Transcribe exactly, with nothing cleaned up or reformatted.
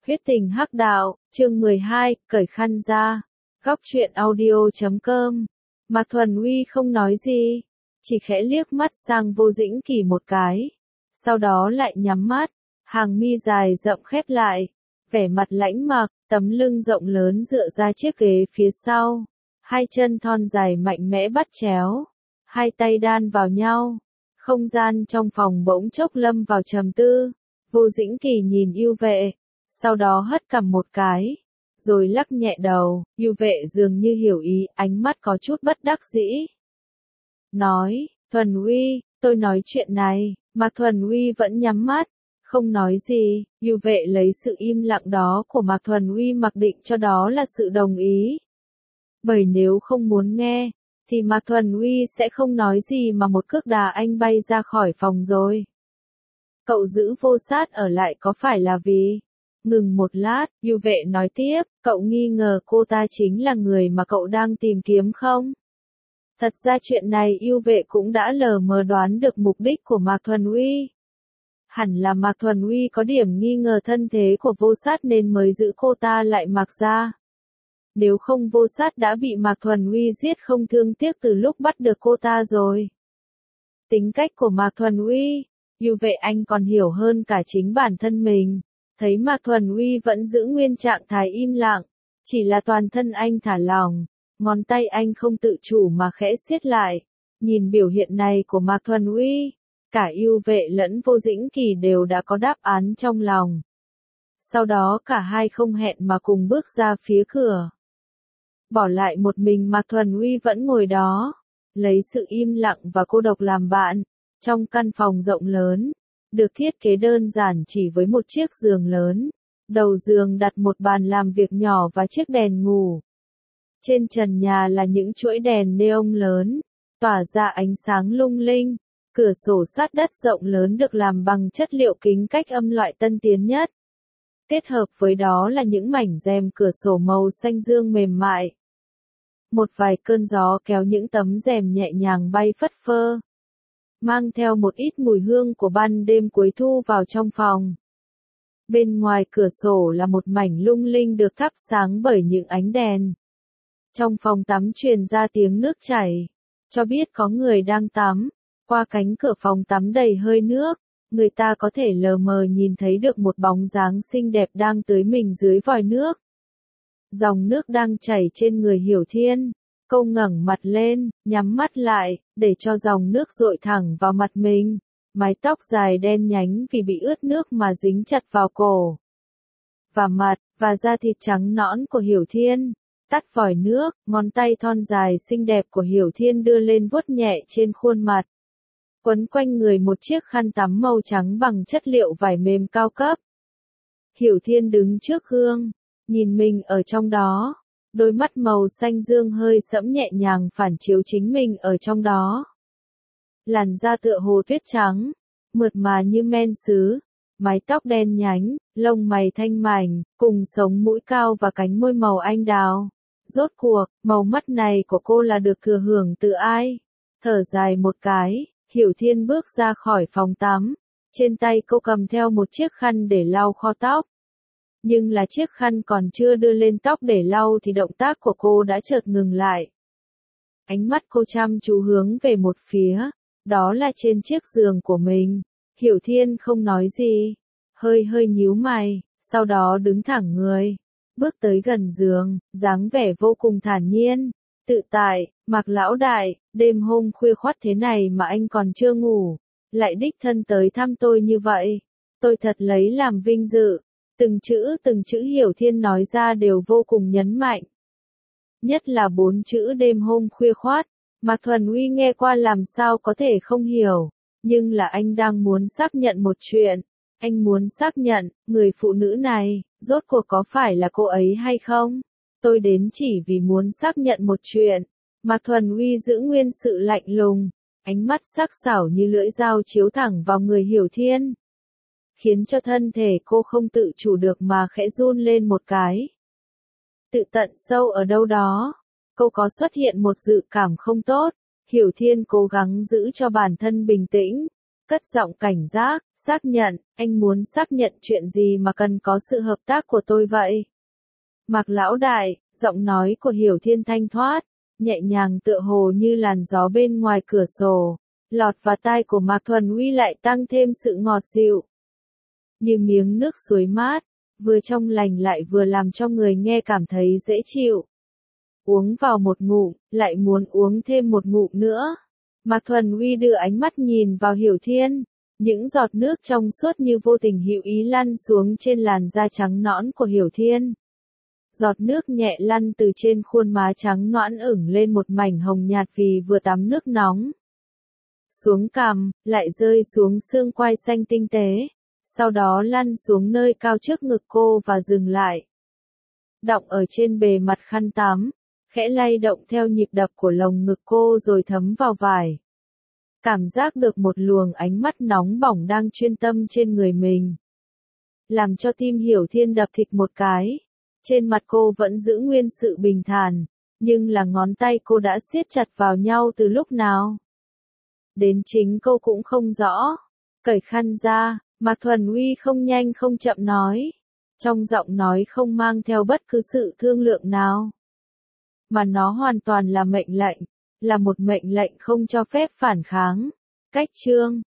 Huyết tình hắc đạo, chương mười hai, cởi khăn ra. Góc truyện audio chấm com. Mạc Thuần Uy không nói gì, chỉ khẽ liếc mắt sang Vô Dĩnh Kỳ một cái, sau đó lại nhắm mắt, hàng mi dài rậm khép lại, vẻ mặt lãnh mạc, tấm lưng rộng lớn dựa ra chiếc ghế phía sau, hai chân thon dài mạnh mẽ bắt chéo, hai tay đan vào nhau, không gian trong phòng bỗng chốc lâm vào trầm tư. Vô Dĩnh Kỳ nhìn Ưu Vệ, sau đó hất cằm một cái, rồi lắc nhẹ đầu. Ưu Vệ dường như hiểu ý, ánh mắt có chút bất đắc dĩ. Nói, Thuần Uy, tôi nói chuyện này. Mạc Thuần Uy vẫn nhắm mắt, không nói gì. Ưu Vệ lấy sự im lặng đó của Mạc Thuần Uy mặc định cho đó là sự đồng ý. Bởi nếu không muốn nghe, thì Mạc Thuần Uy sẽ không nói gì mà một cước đá anh bay ra khỏi phòng rồi. Cậu giữ Vô Sát ở lại có phải là vì... Ngừng một lát, Ưu Vệ nói tiếp, cậu nghi ngờ cô ta chính là người mà cậu đang tìm kiếm không? Thật ra chuyện này Ưu Vệ cũng đã lờ mờ đoán được mục đích của Mạc Thuần Uy. Hẳn là Mạc Thuần Uy có điểm nghi ngờ thân thế của Vô Sát nên mới giữ cô ta lại Mạc ra. Nếu không Vô Sát đã bị Mạc Thuần Uy giết không thương tiếc từ lúc bắt được cô ta rồi. Tính cách của Mạc Thuần Uy, Ưu Vệ anh còn hiểu hơn cả chính bản thân mình. Thấy Mạc Thuần Uy vẫn giữ nguyên trạng thái im lặng, chỉ là toàn thân anh thả lỏng, ngón tay anh không tự chủ mà khẽ siết lại. Nhìn biểu hiện này của Mạc Thuần Uy, cả Ưu Vệ lẫn Vô Dĩnh Kỳ đều đã có đáp án trong lòng. Sau đó cả hai không hẹn mà cùng bước ra phía cửa. Bỏ lại một mình Mạc Thuần Uy vẫn ngồi đó, lấy sự im lặng và cô độc làm bạn, trong căn phòng rộng lớn. Được thiết kế đơn giản chỉ với một chiếc giường lớn, đầu giường đặt một bàn làm việc nhỏ và chiếc đèn ngủ. Trên trần nhà là những chuỗi đèn neon lớn, tỏa ra ánh sáng lung linh, cửa sổ sát đất rộng lớn được làm bằng chất liệu kính cách âm loại tân tiến nhất. Kết hợp với đó là những mảnh rèm cửa sổ màu xanh dương mềm mại. Một vài cơn gió kéo những tấm rèm nhẹ nhàng bay phất phơ, mang theo một ít mùi hương của ban đêm cuối thu vào trong phòng. Bên ngoài cửa sổ là một mảnh lung linh được thắp sáng bởi những ánh đèn. Trong phòng tắm truyền ra tiếng nước chảy, cho biết có người đang tắm. Qua cánh cửa phòng tắm đầy hơi nước, người ta có thể lờ mờ nhìn thấy được một bóng dáng xinh đẹp đang tưới mình dưới vòi nước. Dòng nước đang chảy trên người Hiểu Thiên. Cô ngẩng mặt lên, nhắm mắt lại, để cho dòng nước dội thẳng vào mặt mình. Mái tóc dài đen nhánh vì bị ướt nước mà dính chặt vào cổ và mặt, và da thịt trắng nõn của Hiểu Thiên. Tắt vòi nước, ngón tay thon dài xinh đẹp của Hiểu Thiên đưa lên vuốt nhẹ trên khuôn mặt. Quấn quanh người một chiếc khăn tắm màu trắng bằng chất liệu vải mềm cao cấp. Hiểu Thiên đứng trước gương, nhìn mình ở trong đó. Đôi mắt màu xanh dương hơi sẫm nhẹ nhàng phản chiếu chính mình ở trong đó. Làn da tựa hồ tuyết trắng, mượt mà như men sứ, mái tóc đen nhánh, lông mày thanh mảnh, cùng sống mũi cao và cánh môi màu anh đào. Rốt cuộc, màu mắt này của cô là được thừa hưởng từ ai? Thở dài một cái, Hiểu Thiên bước ra khỏi phòng tắm. Trên tay cô cầm theo một chiếc khăn để lau kho tóc. Nhưng là chiếc khăn còn chưa đưa lên tóc để lau thì động tác của cô đã chợt ngừng lại. Ánh mắt cô chăm chú hướng về một phía, đó là trên chiếc giường của mình. Hiểu Thiên không nói gì, hơi hơi nhíu mày, sau đó đứng thẳng người, bước tới gần giường, dáng vẻ vô cùng thản nhiên, tự tại. Mạc lão đại, đêm hôm khuya khoắt thế này mà anh còn chưa ngủ, lại đích thân tới thăm tôi như vậy, tôi thật lấy làm vinh dự. Từng chữ từng chữ Hiểu Thiên nói ra đều vô cùng nhấn mạnh. Nhất là bốn chữ đêm hôm khuya khoắt, Mạc Thuần Uy nghe qua làm sao có thể không hiểu, nhưng là anh đang muốn xác nhận một chuyện. Anh muốn xác nhận, người phụ nữ này, rốt cuộc có phải là cô ấy hay không? Tôi đến chỉ vì muốn xác nhận một chuyện. Mạc Thuần Uy giữ nguyên sự lạnh lùng, ánh mắt sắc sảo như lưỡi dao chiếu thẳng vào người Hiểu Thiên, khiến cho thân thể cô không tự chủ được mà khẽ run lên một cái. Tự tận sâu ở đâu đó, cô có xuất hiện một dự cảm không tốt. Hiểu Thiên cố gắng giữ cho bản thân bình tĩnh, cất giọng cảnh giác, xác nhận, anh muốn xác nhận chuyện gì mà cần có sự hợp tác của tôi vậy? Mạc lão đại, giọng nói của Hiểu Thiên thanh thoát, nhẹ nhàng tựa hồ như làn gió bên ngoài cửa sổ, lọt vào tai của Mạc Thuần Uy lại tăng thêm sự ngọt dịu. Như miếng nước suối mát, vừa trong lành lại vừa làm cho người nghe cảm thấy dễ chịu. Uống vào một ngụm, lại muốn uống thêm một ngụm nữa. Mạc Thuần Uy đưa ánh mắt nhìn vào Hiểu Thiên, những giọt nước trong suốt như vô tình hữu ý lăn xuống trên làn da trắng nõn của Hiểu Thiên. Giọt nước nhẹ lăn từ trên khuôn má trắng nõn ửng lên một mảnh hồng nhạt vì vừa tắm nước nóng. Xuống cằm, lại rơi xuống xương quai xanh tinh tế, sau đó lăn xuống nơi cao trước ngực cô và dừng lại. Đọng ở trên bề mặt khăn tắm, khẽ lay động theo nhịp đập của lồng ngực cô rồi thấm vào vải. Cảm giác được một luồng ánh mắt nóng bỏng đang chuyên tâm trên người mình, làm cho tim Hiểu Thiên đập thịch một cái. Trên mặt cô vẫn giữ nguyên sự bình thản, nhưng là ngón tay cô đã siết chặt vào nhau từ lúc nào. Đến chính cô cũng không rõ. Cởi khăn ra, Mạc Thuần Uy không nhanh không chậm nói. Trong giọng nói không mang theo bất cứ sự thương lượng nào. Mà nó hoàn toàn là mệnh lệnh, là một mệnh lệnh không cho phép phản kháng. Cách chương